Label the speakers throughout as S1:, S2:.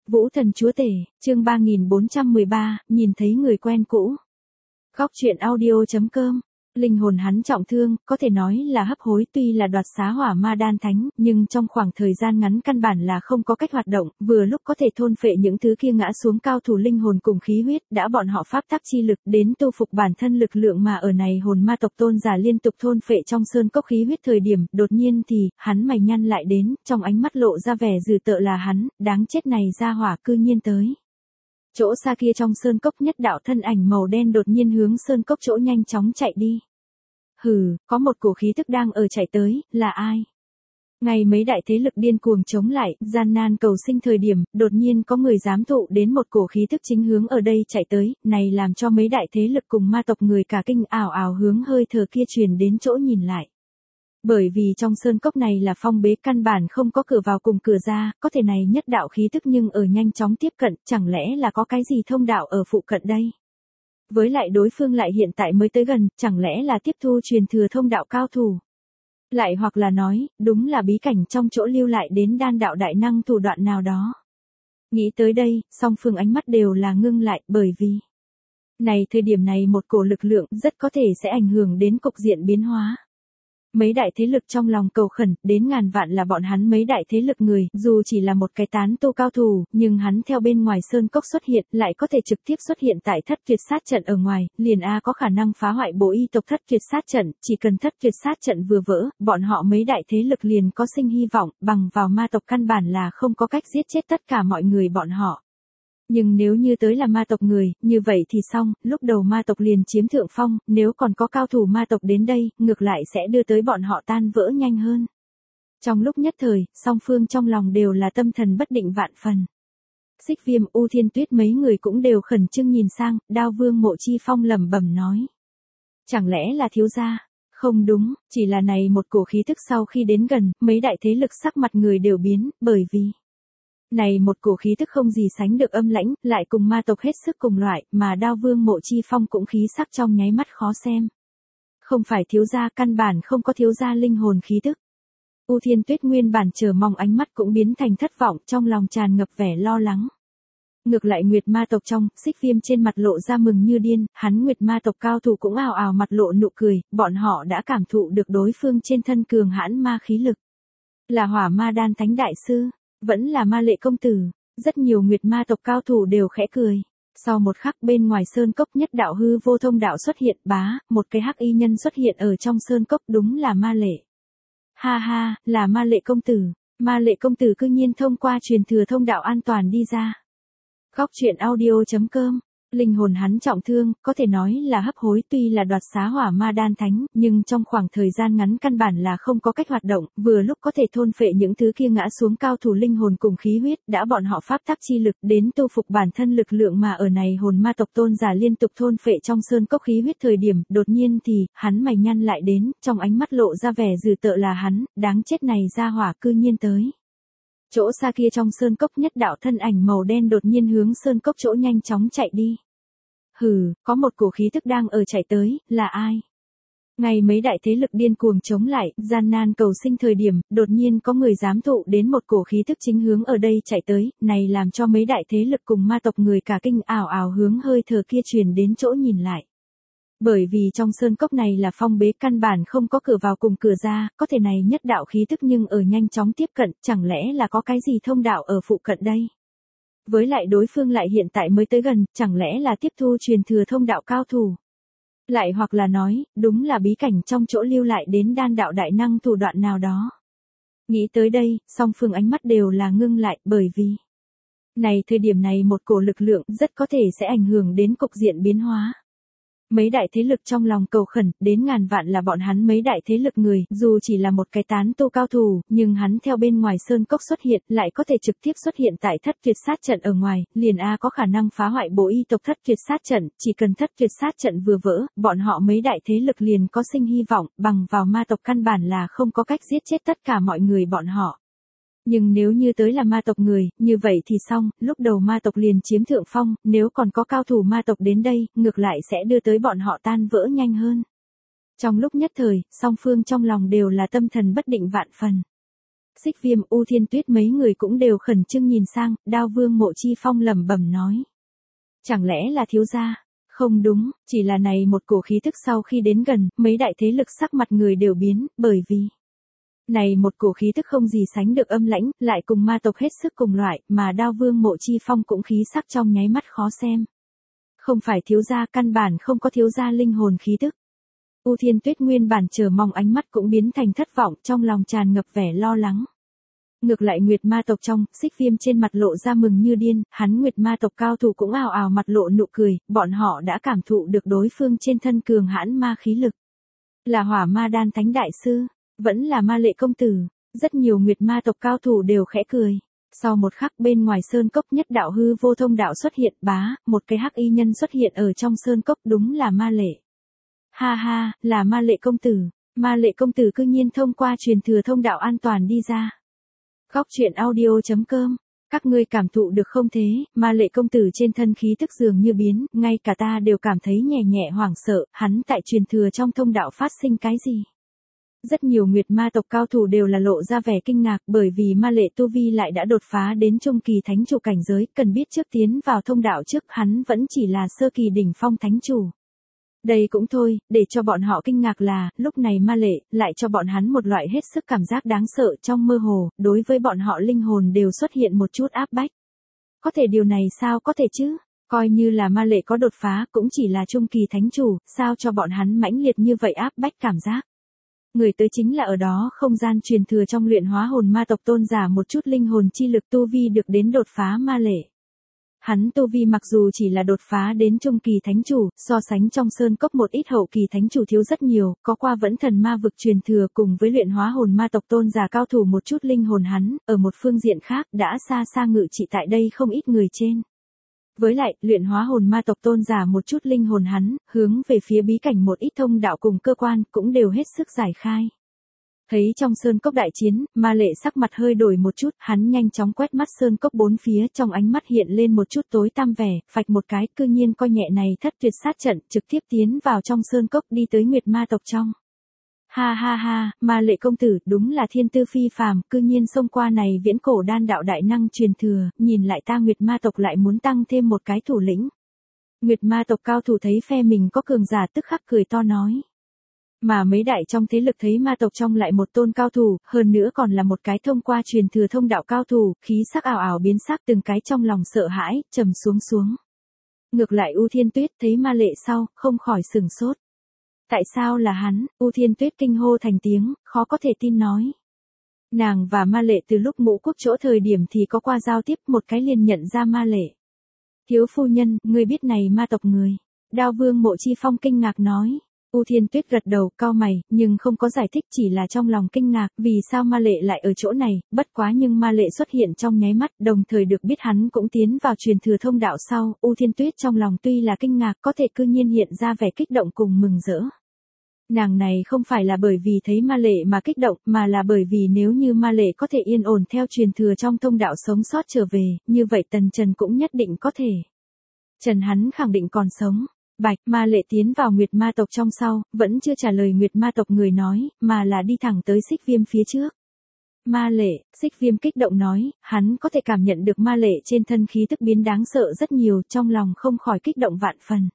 S1: Vũ Thần Chúa Tể, chương 3413, nhìn thấy người quen cũ. Góc truyện audio.com. Linh hồn hắn trọng thương, có thể nói là hấp hối, tuy là đoạt xá hỏa ma đan thánh, nhưng trong khoảng thời gian ngắn căn bản là không có cách hoạt động, vừa lúc có thể thôn phệ những thứ kia ngã xuống cao thủ linh hồn cùng khí huyết, đã bọn họ pháp tắc chi lực đến tu phục bản thân lực lượng mà ở này hồn ma tộc tôn giả liên tục thôn phệ trong sơn cốc khí huyết thời điểm, đột nhiên thì, hắn mày nhăn lại đến, trong ánh mắt lộ ra vẻ dừ tợ là hắn, đáng chết này ra hỏa cư nhiên tới. Chỗ xa kia trong sơn cốc nhất đạo thân ảnh màu đen đột nhiên hướng sơn cốc chỗ nhanh chóng chạy đi. Hừ, có một cổ khí thức đang ở chạy tới, là ai? Ngày mấy đại thế lực điên cuồng chống lại, gian nan cầu sinh thời điểm, đột nhiên có người dám thụ đến một cổ khí thức chính hướng ở đây chạy tới, này làm cho mấy đại thế lực cùng ma tộc người cả kinh ảo ảo hướng hơi thở kia truyền đến chỗ nhìn lại. Bởi vì trong sơn cốc này là phong bế căn bản không có cửa vào cùng cửa ra, có thể này nhất đạo khí thức nhưng ở nhanh chóng tiếp cận, chẳng lẽ là có cái gì thông đạo ở phụ cận đây? Với lại đối phương lại hiện tại mới tới gần, chẳng lẽ là tiếp thu truyền thừa thông đạo cao thủ? Lại hoặc là nói, đúng là bí cảnh trong chỗ lưu lại đến đan đạo đại năng thủ đoạn nào đó. Nghĩ tới đây, song phương ánh mắt đều là ngưng lại, bởi vì này thời điểm này một cổ lực lượng rất có thể sẽ ảnh hưởng đến cục diện biến hóa. Mấy đại thế lực trong lòng cầu khẩn, đến ngàn vạn là bọn hắn mấy đại thế lực người, dù chỉ là một cái tán tu cao thủ, nhưng hắn theo bên ngoài sơn cốc xuất hiện, lại có thể trực tiếp xuất hiện tại thất tuyệt sát trận ở ngoài, liền có khả năng phá hoại bộ y tộc thất tuyệt sát trận, chỉ cần thất tuyệt sát trận vừa vỡ, bọn họ mấy đại thế lực liền có sinh hy vọng, bằng vào ma tộc căn bản là không có cách giết chết tất cả mọi người bọn họ. Nhưng nếu như tới là ma tộc người, như vậy thì xong, lúc đầu ma tộc liền chiếm thượng phong, nếu còn có cao thủ ma tộc đến đây, ngược lại sẽ đưa tới bọn họ tan vỡ nhanh hơn. Trong lúc nhất thời, song phương trong lòng đều là tâm thần bất định vạn phần. Xích Viêm, U Thiên Tuyết mấy người cũng đều khẩn trương nhìn sang, Đao Vương Mộ Chi Phong lẩm bẩm nói. Chẳng lẽ là thiếu gia? Không đúng, chỉ là này một cổ khí thức sau khi đến gần, mấy đại thế lực sắc mặt người đều biến, bởi vì này một cổ khí tức không gì sánh được âm lãnh, lại cùng ma tộc hết sức cùng loại, mà Đao Vương Mộ Chi Phong cũng khí sắc trong nháy mắt khó xem. Không phải thiếu gia, căn bản không có thiếu gia linh hồn khí tức. U Thiên Tuyết nguyên bản chờ mong ánh mắt cũng biến thành thất vọng, trong lòng tràn ngập vẻ lo lắng. Ngược lại Nguyệt ma tộc trong, Xích Viêm trên mặt lộ ra mừng như điên, hắn Nguyệt ma tộc cao thủ cũng ào ào mặt lộ nụ cười, bọn họ đã cảm thụ được đối phương trên thân cường hãn ma khí lực. Là hỏa ma đan thánh đại sư. Vẫn là ma lệ công tử, rất nhiều Nguyệt ma tộc cao thủ đều khẽ cười. Sau một khắc bên ngoài sơn cốc nhất đạo hư vô thông đạo xuất hiện một cái hắc y nhân xuất hiện ở trong sơn cốc đúng là ma lệ. Ha ha, là ma lệ công tử cư nhiên thông qua truyền thừa thông đạo an toàn đi ra. Góc truyện audio.com. Linh hồn hắn trọng thương, có thể nói là hấp hối, tuy là đoạt xá hỏa ma đan thánh, nhưng trong khoảng thời gian ngắn căn bản là không có cách hoạt động, vừa lúc có thể thôn phệ những thứ kia ngã xuống cao thủ linh hồn cùng khí huyết, đã bọn họ pháp tắc chi lực đến tu phục bản thân lực lượng mà ở này hồn ma tộc tôn giả liên tục thôn phệ trong sơn cốc khí huyết thời điểm, đột nhiên thì, hắn mày nhăn lại đến, trong ánh mắt lộ ra vẻ dừ tợ là hắn, đáng chết này ra hỏa cư nhiên tới. Chỗ xa kia trong sơn cốc nhất đạo thân ảnh màu đen đột nhiên hướng sơn cốc chỗ nhanh chóng chạy đi. Hừ, có một cổ khí thức đang ở chạy tới, là ai? Ngày mấy đại thế lực điên cuồng chống lại, gian nan cầu sinh thời điểm, đột nhiên có người dám thụ đến một cổ khí thức chính hướng ở đây chạy tới, này làm cho mấy đại thế lực cùng ma tộc người cả kinh ảo ảo hướng hơi thở kia truyền đến chỗ nhìn lại. Bởi vì trong sơn cốc này là phong bế căn bản không có cửa vào cùng cửa ra, có thể này nhất đạo khí thức nhưng ở nhanh chóng tiếp cận, chẳng lẽ là có cái gì thông đạo ở phụ cận đây? Với lại đối phương lại hiện tại mới tới gần, chẳng lẽ là tiếp thu truyền thừa thông đạo cao thủ? Lại hoặc là nói, đúng là bí cảnh trong chỗ lưu lại đến đan đạo đại năng thủ đoạn nào đó. Nghĩ tới đây, song phương ánh mắt đều là ngưng lại, bởi vì này thời điểm này một cổ lực lượng rất có thể sẽ ảnh hưởng đến cục diện biến hóa. Mấy đại thế lực trong lòng cầu khẩn, đến ngàn vạn là bọn hắn mấy đại thế lực người, dù chỉ là một cái tán tu cao thủ, nhưng hắn theo bên ngoài sơn cốc xuất hiện, lại có thể trực tiếp xuất hiện tại thất tuyệt sát trận ở ngoài, liền có khả năng phá hoại bộ y tộc thất tuyệt sát trận, chỉ cần thất tuyệt sát trận vừa vỡ, bọn họ mấy đại thế lực liền có sinh hy vọng, bằng vào ma tộc căn bản là không có cách giết chết tất cả mọi người bọn họ. Nhưng nếu như tới là ma tộc người, như vậy thì xong, lúc đầu ma tộc liền chiếm thượng phong, nếu còn có cao thủ ma tộc đến đây, ngược lại sẽ đưa tới bọn họ tan vỡ nhanh hơn. Trong lúc nhất thời, song phương trong lòng đều là tâm thần bất định vạn phần. Xích Viêm, U Thiên Tuyết mấy người cũng đều khẩn trương nhìn sang, Đao Vương Mộ Chi Phong lẩm bẩm nói. Chẳng lẽ là thiếu gia? Không đúng, chỉ là này một cổ khí thức sau khi đến gần, mấy đại thế lực sắc mặt người đều biến, bởi vì này một cổ khí thức không gì sánh được âm lãnh, lại cùng ma tộc hết sức cùng loại, mà Đao Vương Mộ Chi Phong cũng khí sắc trong nháy mắt khó xem. Không phải thiếu gia, căn bản không có thiếu gia linh hồn khí tức. U Thiên Tuyết nguyên bản chờ mong ánh mắt cũng biến thành thất vọng, trong lòng tràn ngập vẻ lo lắng. Ngược lại Nguyệt ma tộc trong, Xích Viêm trên mặt lộ ra mừng như điên, hắn Nguyệt ma tộc cao thủ cũng ào ào mặt lộ nụ cười, bọn họ đã cảm thụ được đối phương trên thân cường hãn ma khí lực. Là Hỏa Ma Đan Thánh đại sư, vẫn là Ma Lệ công tử, rất nhiều Nguyệt ma tộc cao thủ đều khẽ cười. Sau một khắc bên ngoài sơn cốc nhất đạo hư vô thông đạo xuất hiện, một cái hắc y nhân xuất hiện ở trong sơn cốc, đúng là Ma Lệ. Ha ha, là Ma Lệ công tử, Ma Lệ công tử cư nhiên thông qua truyền thừa thông đạo an toàn đi ra. Góc truyện audio.com, các ngươi cảm thụ được không thế, Ma Lệ công tử trên thân khí tức dường như biến, ngay cả ta đều cảm thấy nhẹ nhẹ hoảng sợ, hắn tại truyền thừa trong thông đạo phát sinh cái gì? Rất nhiều Nguyệt ma tộc cao thủ đều là lộ ra vẻ kinh ngạc, bởi vì Ma Lệ tu vi lại đã đột phá đến trung kỳ thánh chủ cảnh giới, cần biết trước tiến vào thông đạo trước hắn vẫn chỉ là sơ kỳ đỉnh phong thánh chủ. Đây cũng thôi, để cho bọn họ kinh ngạc là, lúc này Ma Lệ, lại cho bọn hắn một loại hết sức cảm giác đáng sợ trong mơ hồ, đối với bọn họ linh hồn đều xuất hiện một chút áp bách. Có thể điều này sao có thể chứ? Coi như là Ma Lệ có đột phá, cũng chỉ là trung kỳ thánh chủ, sao cho bọn hắn mãnh liệt như vậy áp bách cảm giác? Người tới chính là ở đó không gian truyền thừa trong luyện hóa hồn ma tộc tôn giả một chút linh hồn chi lực tu vi được đến đột phá Ma Lệ. Hắn tu vi mặc dù chỉ là đột phá đến trung kỳ thánh chủ, so sánh trong sơn cốc một ít hậu kỳ thánh chủ thiếu rất nhiều, có qua vẫn thần ma vực truyền thừa cùng với luyện hóa hồn ma tộc tôn giả cao thủ một chút linh hồn hắn, ở một phương diện khác đã xa xa ngự trị tại đây không ít người trên. Với lại, luyện hóa hồn ma tộc tôn giả một chút linh hồn hắn, hướng về phía bí cảnh một ít thông đạo cùng cơ quan, cũng đều hết sức giải khai. Thấy trong sơn cốc đại chiến, Ma Lệ sắc mặt hơi đổi một chút, hắn nhanh chóng quét mắt sơn cốc bốn phía, trong ánh mắt hiện lên một chút tối tăm vẻ, phạch một cái, cư nhiên coi nhẹ này thất tuyệt sát trận, trực tiếp tiến vào trong sơn cốc đi tới Nguyệt ma tộc trong. Ha ha ha, Ma Lệ công tử, đúng là thiên tư phi phàm, cư nhiên xông qua này viễn cổ đan đạo đại năng truyền thừa, nhìn lại ta Nguyệt ma tộc lại muốn tăng thêm một cái thủ lĩnh. Nguyệt ma tộc cao thủ thấy phe mình có cường giả tức khắc cười to nói. Mà mấy đại trong thế lực thấy ma tộc trong lại một tôn cao thủ, hơn nữa còn là một cái thông qua truyền thừa thông đạo cao thủ, khí sắc ảo ảo biến sắc từng cái trong lòng sợ hãi, trầm xuống. Ngược lại U Thiên Tuyết thấy Ma Lệ sau, không khỏi sửng sốt. Tại sao là hắn? U Thiên Tuyết kinh hô thành tiếng, khó có thể tin nói. Nàng và Ma Lệ từ lúc Ngũ Quốc chỗ thời điểm thì có qua giao tiếp, một cái liền nhận ra Ma Lệ. Thiếu phu nhân, ngươi biết này ma tộc người. Đao Vương Mộ Chi Phong kinh ngạc nói. U Thiên Tuyết gật đầu, cau mày, nhưng không có giải thích, chỉ là trong lòng kinh ngạc, vì sao Ma Lệ lại ở chỗ này, bất quá nhưng Ma Lệ xuất hiện trong nháy mắt, đồng thời được biết hắn cũng tiến vào truyền thừa thông đạo sau, U Thiên Tuyết trong lòng tuy là kinh ngạc, có thể cư nhiên hiện ra vẻ kích động cùng mừng rỡ. Nàng này không phải là bởi vì thấy Ma Lệ mà kích động, mà là bởi vì nếu như Ma Lệ có thể yên ổn theo truyền thừa trong thông đạo sống sót trở về, như vậy Tần Trần cũng nhất định có thể. Trần hắn khẳng định còn sống. Bạch, Ma Lệ tiến vào Nguyệt ma tộc trong sau, vẫn chưa trả lời Nguyệt ma tộc người nói, mà là đi thẳng tới Xích Viêm phía trước. Ma Lệ, Xích Viêm kích động nói, hắn có thể cảm nhận được Ma Lệ trên thân khí tức biến đáng sợ rất nhiều, trong lòng không khỏi kích động vạn phần.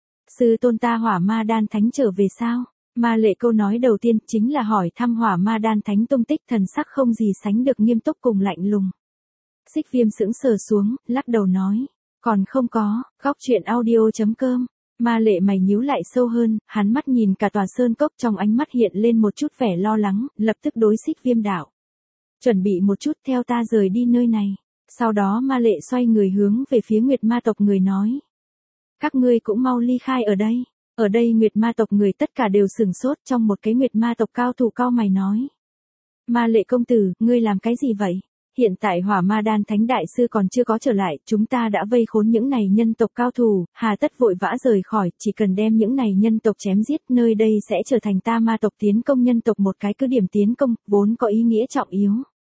S1: Sư tôn ta Hỏa Ma Đan Thánh trở về sao? Ma Lệ câu nói đầu tiên chính là hỏi thăm Hỏa Ma Đan Thánh tung tích, thần sắc không gì sánh được nghiêm túc cùng lạnh lùng. Xích Viêm sững sờ xuống, lắc đầu nói, còn không có, góc truyện audio.com. Ma Lệ mày nhíu lại sâu hơn, hắn mắt nhìn cả tòa sơn cốc, trong ánh mắt hiện lên một chút vẻ lo lắng, lập tức đối Xích Viêm đạo. Chuẩn bị một chút theo ta rời đi nơi này. Sau đó Ma Lệ xoay người hướng về phía Nguyệt ma tộc người nói. Các ngươi cũng mau ly khai ở đây. Ở đây Nguyệt ma tộc người tất cả đều sửng sốt, trong một cái Nguyệt ma tộc cao thủ cao mày nói. Ma Lệ công tử, ngươi làm cái gì vậy? Hiện tại Hỏa Ma Đan Thánh đại sư còn chưa có trở lại, chúng ta đã vây khốn những này nhân tộc cao thủ, hà tất vội vã rời khỏi, chỉ cần đem những này nhân tộc chém giết, nơi đây sẽ trở thành ta ma tộc tiến công nhân tộc một cái cứ điểm tiến công, vốn có ý nghĩa trọng yếu.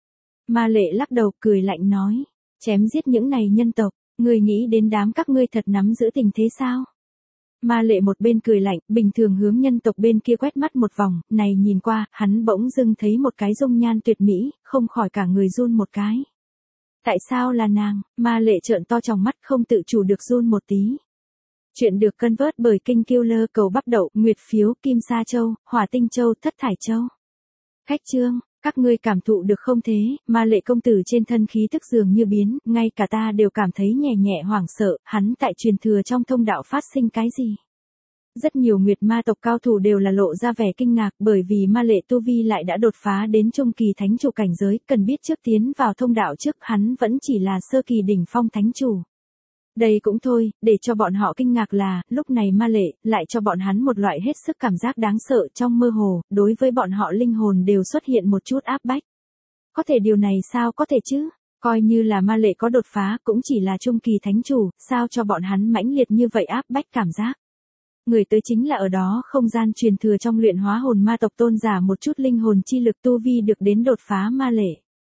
S1: Ma Lệ lắc đầu cười lạnh nói, chém giết những này nhân tộc, ngươi nghĩ đến đám các ngươi thật nắm giữ tình thế sao? Ma Lệ một bên cười lạnh, bình thường hướng nhân tộc bên kia quét mắt một vòng, này nhìn qua, hắn bỗng dưng thấy một cái dung nhan tuyệt mỹ, không khỏi cả người run một cái. Tại sao là nàng? Ma Lệ trợn to tròng mắt không tự chủ được run một tí. Chuyện được cân vớt bởi King Killer cầu bắp đậu, nguyệt phiếu, kim sa châu, hỏa tinh châu, thất thải châu. Khách chương, các ngươi cảm thụ được không thế, Ma Lệ công tử trên thân khí tức dường như biến, ngay cả ta đều cảm thấy nhẹ nhẹ hoảng sợ, hắn tại truyền thừa trong thông đạo phát sinh cái gì? Rất nhiều nguyệt ma tộc cao thủ đều là lộ ra vẻ kinh ngạc bởi vì Ma Lệ tu vi lại đã đột phá đến trung kỳ thánh chủ cảnh giới, cần biết trước tiến vào thông đạo trước hắn vẫn chỉ là sơ kỳ đỉnh phong thánh chủ. Đây cũng thôi, để cho bọn họ kinh ngạc là, lúc này Ma Lệ, lại cho bọn hắn một loại hết sức cảm giác đáng sợ trong mơ hồ, đối với bọn họ linh hồn đều xuất hiện một chút áp bách. Có thể điều này sao có thể chứ? Coi như là Ma Lệ có đột phá cũng chỉ là trung kỳ thánh chủ, sao cho bọn hắn mãnh liệt như vậy áp bách cảm giác. Người tới chính là ở đó không gian truyền thừa trong luyện hóa hồn ma tộc tôn giả một chút linh hồn chi lực tu vi được đến đột phá Ma Lệ.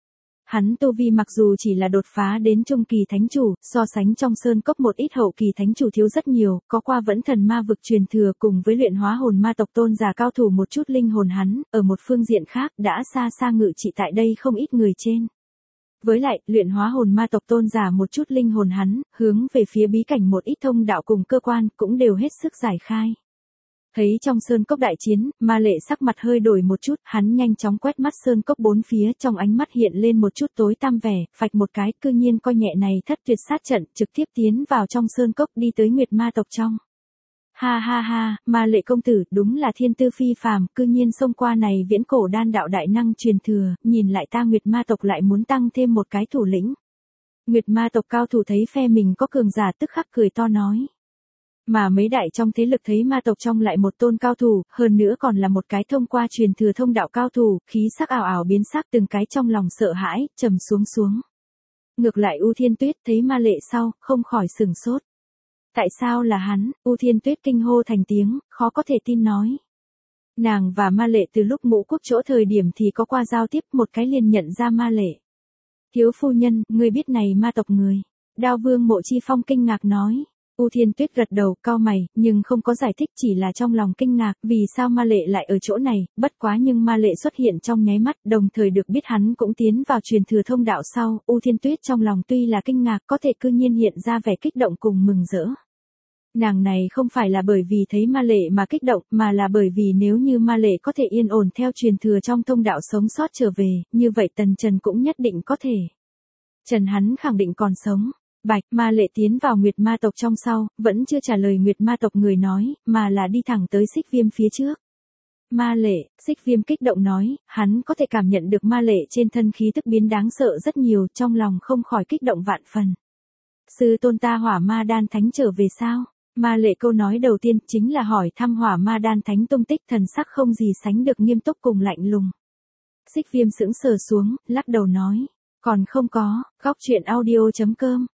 S1: Hắn tu vi mặc dù chỉ là đột phá đến trung kỳ thánh chủ, so sánh trong sơn cốc một ít hậu kỳ thánh chủ thiếu rất nhiều, có qua vẫn thần ma vực truyền thừa cùng với luyện hóa hồn ma tộc tôn giả cao thủ một chút linh hồn hắn, ở một phương diện khác đã xa xa ngự trị tại đây không ít người trên. Với lại, luyện hóa hồn ma tộc tôn giả một chút linh hồn hắn, hướng về phía bí cảnh một ít thông đạo cùng cơ quan cũng đều hết sức giải khai. Thấy trong sơn cốc đại chiến, Ma Lệ sắc mặt hơi đổi một chút, hắn nhanh chóng quét mắt sơn cốc bốn phía, trong ánh mắt hiện lên một chút tối tăm vẻ, phạch một cái, cư nhiên coi nhẹ này thất tuyệt sát trận, trực tiếp tiến vào trong sơn cốc đi tới nguyệt ma tộc trong. Ha ha ha, Ma Lệ công tử, đúng là thiên tư phi phàm, cư nhiên xông qua này viễn cổ đan đạo đại năng truyền thừa, nhìn lại ta nguyệt ma tộc lại muốn tăng thêm một cái thủ lĩnh. Nguyệt ma tộc cao thủ thấy phe mình có cường giả tức khắc cười to nói. Mà mấy đại trong thế lực thấy ma tộc trong lại một tôn cao thủ, hơn nữa còn là một cái thông qua truyền thừa thông đạo cao thủ, khí sắc ảo ảo biến sắc từng cái trong lòng sợ hãi, trầm xuống. Ngược lại U Thiên Tuyết thấy Ma Lệ sau, không khỏi sửng sốt. Tại sao là hắn? U Thiên Tuyết kinh hô thành tiếng, khó có thể tin nói. Nàng và Ma Lệ từ lúc Ngũ Quốc chỗ thời điểm thì có qua giao tiếp, một cái liền nhận ra Ma Lệ. Thiếu phu nhân, ngươi biết này ma tộc người. Đao Vương Mộ Chi Phong kinh ngạc nói. U Thiên Tuyết gật đầu, cau mày, nhưng không có giải thích, chỉ là trong lòng kinh ngạc, vì sao Ma Lệ lại ở chỗ này, bất quá nhưng Ma Lệ xuất hiện trong nháy mắt, đồng thời được biết hắn cũng tiến vào truyền thừa thông đạo sau, U Thiên Tuyết trong lòng tuy là kinh ngạc, có thể cư nhiên hiện ra vẻ kích động cùng mừng rỡ. Nàng này không phải là bởi vì thấy Ma Lệ mà kích động, mà là bởi vì nếu như Ma Lệ có thể yên ổn theo truyền thừa trong thông đạo sống sót trở về, như vậy Tần Trần cũng nhất định có thể. Trần hắn khẳng định còn sống. Bạch, Ma Lệ tiến vào Nguyệt ma tộc trong sau, vẫn chưa trả lời Nguyệt ma tộc người nói, mà là đi thẳng tới Xích Viêm phía trước. Ma Lệ, Xích Viêm kích động nói, hắn có thể cảm nhận được Ma Lệ trên thân khí tức biến đáng sợ rất nhiều, trong lòng không khỏi kích động vạn phần. Sư tôn ta Hỏa Ma Đan Thánh trở về sao? Ma Lệ câu nói đầu tiên chính là hỏi thăm Hỏa Ma Đan Thánh tung tích, thần sắc không gì sánh được nghiêm túc cùng lạnh lùng. Xích Viêm sững sờ xuống, lắc đầu nói, còn không có, góc truyện audio.com